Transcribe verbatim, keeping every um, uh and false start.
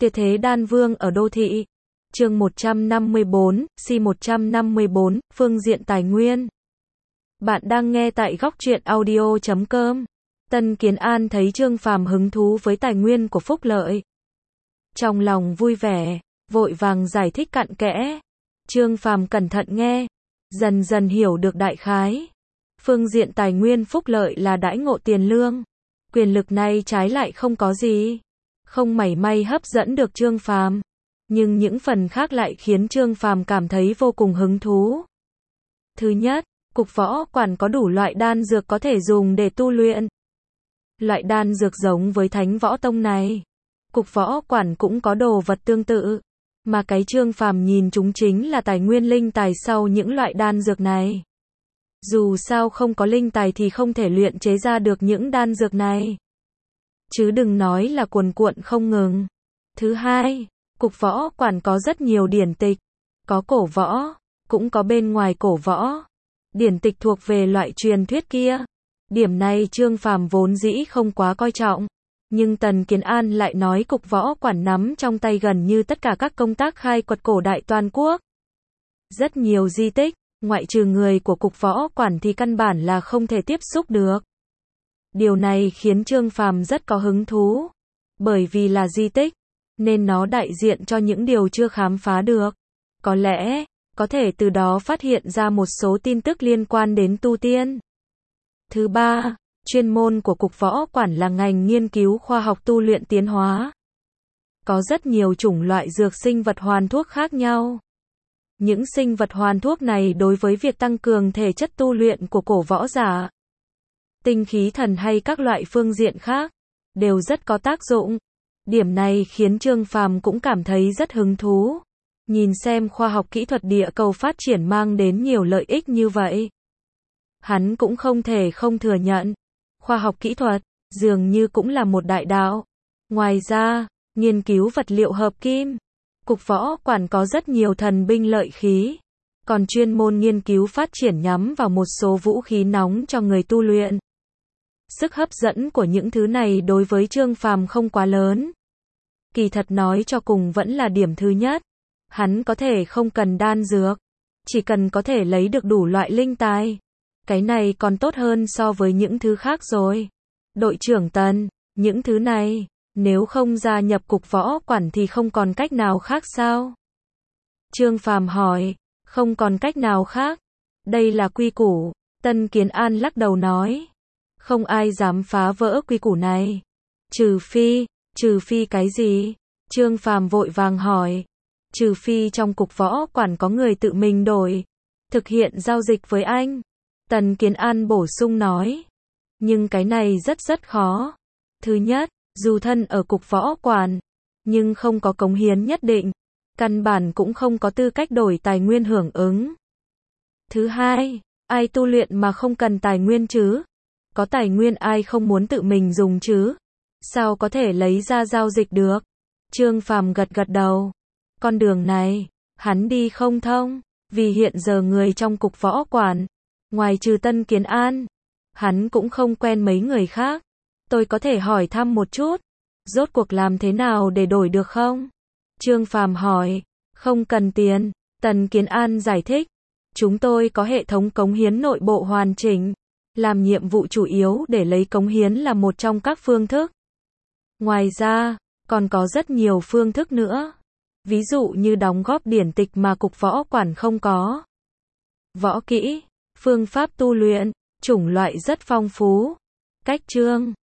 Tuyệt thế đan vương ở đô thị. Chương một trăm năm mươi bốn, si một trăm năm mươi bốn, phương diện tài nguyên. Bạn đang nghe tại góc truyện audio chấm com. Tân Kiến An thấy Trương Phàm hứng thú với tài nguyên của Phúc Lợi. Trong lòng vui vẻ, vội vàng giải thích cặn kẽ. Trương Phàm cẩn thận nghe, dần dần hiểu được đại khái. Phương diện tài nguyên Phúc Lợi là đãi ngộ tiền lương. Quyền lực này trái lại không có gì, không mảy may hấp dẫn được Trương Phàm, nhưng những phần khác lại khiến Trương Phàm cảm thấy vô cùng hứng thú. Thứ nhất, cục võ quản có đủ loại đan dược có thể dùng để tu luyện. Loại đan dược giống với Thánh Võ Tông này, cục võ quản cũng có đồ vật tương tự, mà cái Trương Phàm nhìn chúng chính là tài nguyên linh tài sau những loại đan dược này. Dù sao không có linh tài thì không thể luyện chế ra được những đan dược này. Chứ đừng nói là cuồn cuộn không ngừng. Thứ hai, cục võ quản có rất nhiều điển tịch. Có cổ võ, cũng có bên ngoài cổ võ. Điển tịch thuộc về loại truyền thuyết kia. Điểm này Trương Phàm vốn dĩ không quá coi trọng. Nhưng Tần Kiến An lại nói cục võ quản nắm trong tay gần như tất cả các công tác khai quật cổ đại toàn quốc. Rất nhiều di tích, ngoại trừ người của cục võ quản thì căn bản là không thể tiếp xúc được. Điều này khiến Trương Phàm rất có hứng thú. Bởi vì là di tích, nên nó đại diện cho những điều chưa khám phá được. Có lẽ, có thể từ đó phát hiện ra một số tin tức liên quan đến tu tiên. Thứ ba, chuyên môn của cục võ quản là ngành nghiên cứu khoa học tu luyện tiến hóa. Có rất nhiều chủng loại dược sinh vật hoàn thuốc khác nhau. Những sinh vật hoàn thuốc này đối với việc tăng cường thể chất tu luyện của cổ võ giả, tinh khí thần hay các loại phương diện khác, đều rất có tác dụng. Điểm này khiến Trương Phàm cũng cảm thấy rất hứng thú. Nhìn xem khoa học kỹ thuật địa cầu phát triển mang đến nhiều lợi ích như vậy. Hắn cũng không thể không thừa nhận, khoa học kỹ thuật, dường như cũng là một đại đạo. Ngoài ra, nghiên cứu vật liệu hợp kim, cục võ quản có rất nhiều thần binh lợi khí, còn chuyên môn nghiên cứu phát triển nhắm vào một số vũ khí nóng cho người tu luyện. Sức hấp dẫn của những thứ này đối với Trương Phàm không quá lớn. Kỳ thật nói cho cùng vẫn là điểm thứ nhất. Hắn có thể không cần đan dược, chỉ cần có thể lấy được đủ loại linh tài. Cái này còn tốt hơn so với những thứ khác rồi. Đội trưởng Tần, những thứ này, nếu không gia nhập cục võ quản thì không còn cách nào khác sao? Trương Phàm hỏi, không còn cách nào khác. Đây là quy củ. Tân Kiến An lắc đầu nói. Không ai dám phá vỡ quy củ này. Trừ phi, trừ phi cái gì? Trương Phàm vội vàng hỏi. Trừ phi trong cục võ quản có người tự mình đổi, thực hiện giao dịch với anh. Tần Kiến An bổ sung nói. Nhưng cái này rất rất khó. Thứ nhất, dù thân ở cục võ quản, nhưng không có cống hiến nhất định, căn bản cũng không có tư cách đổi tài nguyên hưởng ứng. Thứ hai, ai tu luyện mà không cần tài nguyên chứ? Có tài nguyên ai không muốn tự mình dùng chứ? Sao có thể lấy ra giao dịch được? Trương Phàm gật gật đầu. Con đường này, hắn đi không thông, vì hiện giờ người trong cục võ quản, ngoài trừ Tân Kiến An, hắn cũng không quen mấy người khác. Tôi có thể hỏi thăm một chút, rốt cuộc làm thế nào để đổi được không? Trương Phàm hỏi. Không cần tiền, Tần Kiến An giải thích. Chúng tôi có hệ thống cống hiến nội bộ hoàn chỉnh, làm nhiệm vụ chủ yếu để lấy cống hiến là một trong các phương thức. Ngoài ra, còn có rất nhiều phương thức nữa. Ví dụ như đóng góp điển tịch mà cục võ quản không có. Võ kỹ, phương pháp tu luyện, chủng loại rất phong phú. Cách chương